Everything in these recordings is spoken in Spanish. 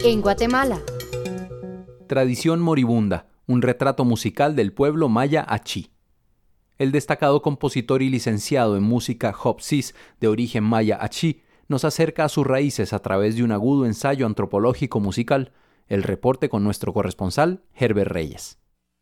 en Guatemala. Tradición moribunda, un retrato musical del pueblo maya Achí. El destacado compositor y licenciado en música Job Cis, de origen maya Achí, nos acerca a sus raíces a través de un agudo ensayo antropológico musical. El reporte con nuestro corresponsal, Herbert Reyes.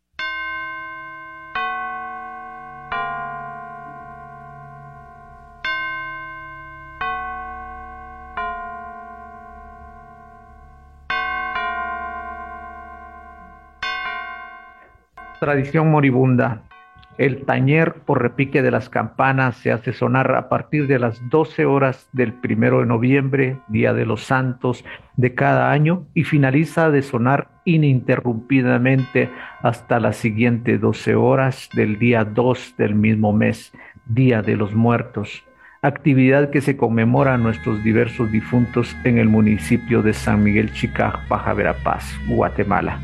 Tradición moribunda. El tañer o repique de las campanas se hace sonar a partir de las 12 horas del 1 de noviembre, Día de los Santos de cada año, y finaliza de sonar ininterrumpidamente hasta las siguientes 12 horas del día 2 del mismo mes, Día de los Muertos, actividad que se conmemora a nuestros diversos difuntos en el municipio de San Miguel Chicaj, Baja Verapaz, Guatemala.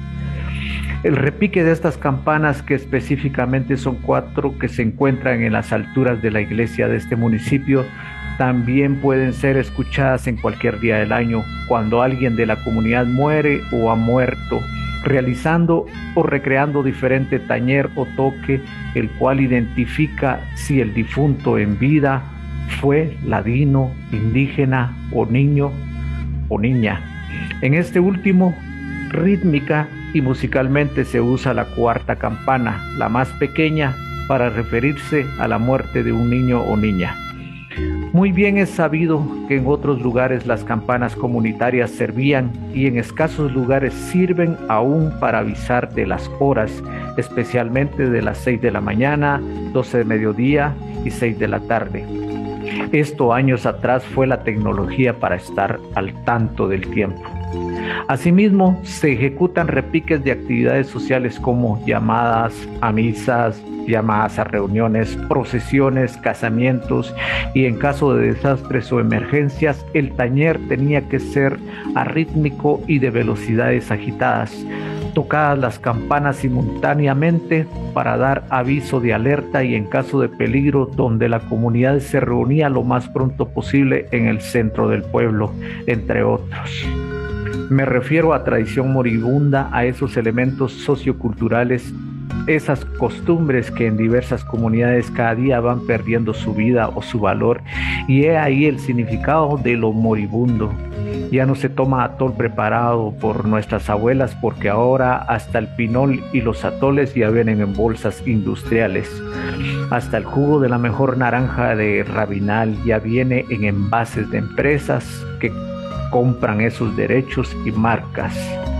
El repique de estas campanas, que específicamente son 4 que se encuentran en las alturas de la iglesia de este municipio, también pueden ser escuchadas en cualquier día del año, cuando alguien de la comunidad muere o ha muerto, realizando o recreando diferente tañer o toque, el cual identifica si el difunto en vida fue ladino, indígena o niño o niña. En este último, rítmica y musicalmente se usa la 4ª campana, la más pequeña, para referirse a la muerte de un niño o niña. Muy bien es sabido que en otros lugares las campanas comunitarias servían y en escasos lugares sirven aún para avisar de las horas, especialmente de las 6 de la mañana, 12 de mediodía y 6 de la tarde. Esto años atrás fue la tecnología para estar al tanto del tiempo. Asimismo, se ejecutan repiques de actividades sociales como llamadas a misas, llamadas a reuniones, procesiones, casamientos, y en caso de desastres o emergencias, el tañer tenía que ser arrítmico y de velocidades agitadas, tocadas las campanas simultáneamente para dar aviso de alerta y en caso de peligro, donde la comunidad se reunía lo más pronto posible en el centro del pueblo, entre otros. Me refiero a tradición moribunda, a esos elementos socioculturales, esas costumbres que en diversas comunidades cada día van perdiendo su vida o su valor, y he ahí el significado de lo moribundo. Ya no se toma atol preparado por nuestras abuelas, porque ahora hasta el pinol y los atoles ya vienen en bolsas industriales. Hasta el jugo de la mejor naranja de Rabinal ya viene en envases de empresas que compran esos derechos y marcas.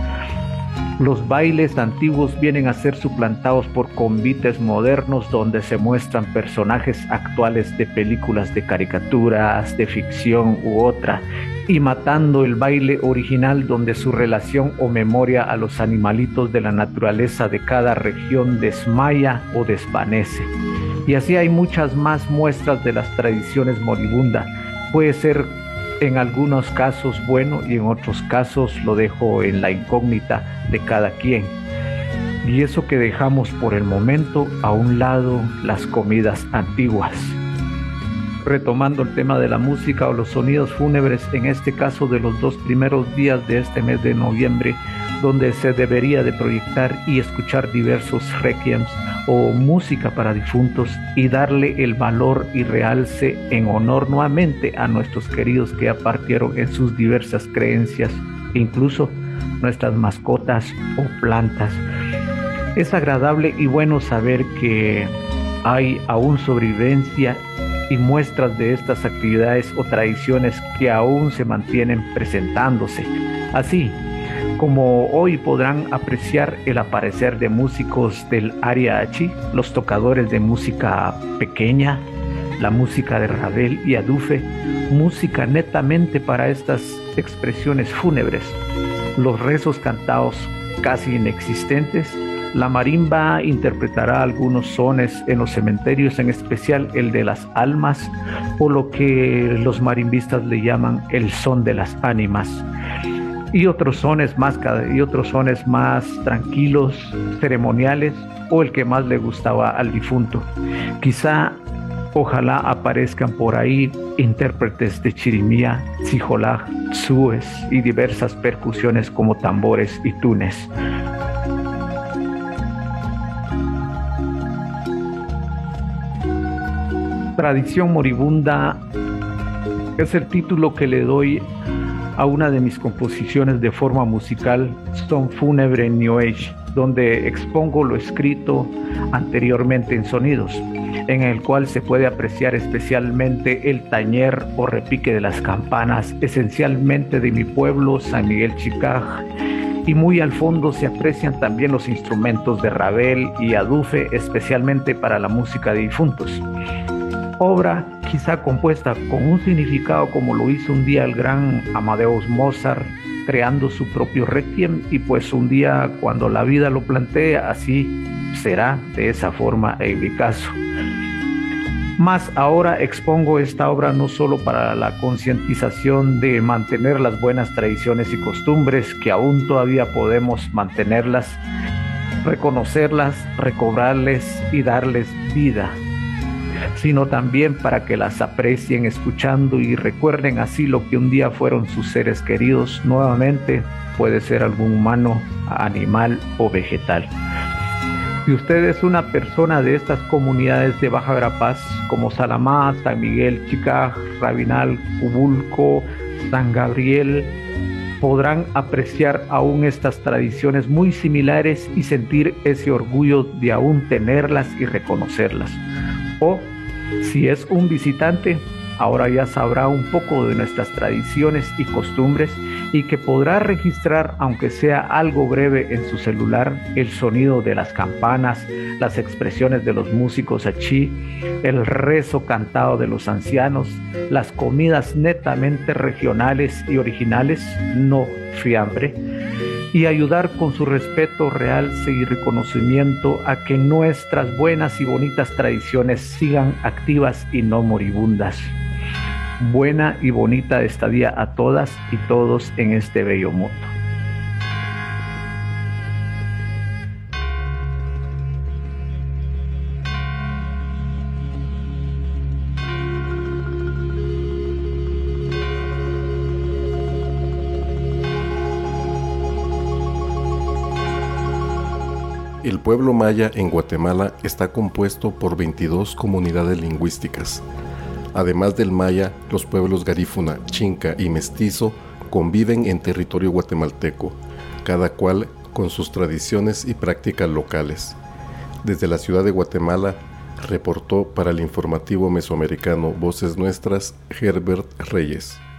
Los bailes antiguos vienen a ser suplantados por convites modernos, donde se muestran personajes actuales de películas de caricaturas, de ficción u otra, y matando el baile original, donde su relación o memoria a los animalitos de la naturaleza de cada región desmaya o desvanece. Y así hay muchas más muestras de las tradiciones moribundas. Puede ser en algunos casos bueno y en otros casos lo dejo en la incógnita de cada quien. Y eso que dejamos por el momento a un lado, las comidas antiguas. Retomando el tema de la música o los sonidos fúnebres, en este caso de los 2 primeros días de este mes de noviembre, donde se debería de proyectar y escuchar diversos requiems o música para difuntos y darle el valor y realce en honor nuevamente a nuestros queridos que ya partieron en sus diversas creencias, incluso nuestras mascotas o plantas. Es agradable y bueno saber que hay aún sobrevivencia y muestras de estas actividades o tradiciones que aún se mantienen presentándose. Así como hoy podrán apreciar el aparecer de músicos del área Achí, los tocadores de música pequeña, la música de Rabel y Adufe, música netamente para estas expresiones fúnebres, los rezos cantados casi inexistentes. La marimba interpretará algunos sones en los cementerios, en especial el de las almas, o lo que los marimbistas le llaman el son de las ánimas, y otros sones más tranquilos, ceremoniales, o el que más le gustaba al difunto. Quizá Ojalá aparezcan por ahí intérpretes de chirimía, tzijolaj, tzues y diversas percusiones como tambores y tunes. Tradición moribunda es el título que le doy a una de mis composiciones de forma musical, Son Fúnebre New Age, donde expongo lo escrito anteriormente en sonidos, en el cual se puede apreciar especialmente el tañer o repique de las campanas, esencialmente de mi pueblo, San Miguel Chicaj, y muy al fondo se aprecian también los instrumentos de rabel y adufe, especialmente para la música de difuntos. Obra quizá compuesta con un significado como lo hizo un día el gran Amadeus Mozart, creando su propio requiem, y pues un día cuando la vida lo plantee, así será de esa forma en mi caso. Más ahora expongo esta obra no solo para la concientización de mantener las buenas tradiciones y costumbres, que aún todavía podemos mantenerlas, reconocerlas, recobrarles y darles vida, sino también para que las aprecien escuchando y recuerden así lo que un día fueron sus seres queridos nuevamente, puede ser algún humano, animal o vegetal. Si usted es una persona de estas comunidades de Baja Verapaz, como Salamá, San Miguel, Chicaj, Rabinal, Cubulco, San Gabriel, podrán apreciar aún estas tradiciones muy similares y sentir ese orgullo de aún tenerlas y reconocerlas. O si es un visitante, ahora ya sabrá un poco de nuestras tradiciones y costumbres y que podrá registrar, aunque sea algo breve en su celular, el sonido de las campanas, las expresiones de los músicos achí, el rezo cantado de los ancianos, las comidas netamente regionales y originales, no fiambre, y ayudar con su respeto, realce y reconocimiento a que nuestras buenas y bonitas tradiciones sigan activas y no moribundas. Buena y bonita estadía a todas y todos en este bello mundo. El pueblo maya en Guatemala está compuesto por 22 comunidades lingüísticas. Además del maya, los pueblos garífuna, chinca y mestizo conviven en territorio guatemalteco, cada cual con sus tradiciones y prácticas locales. Desde la ciudad de Guatemala, reportó para el informativo mesoamericano Voces Nuestras, Herbert Reyes.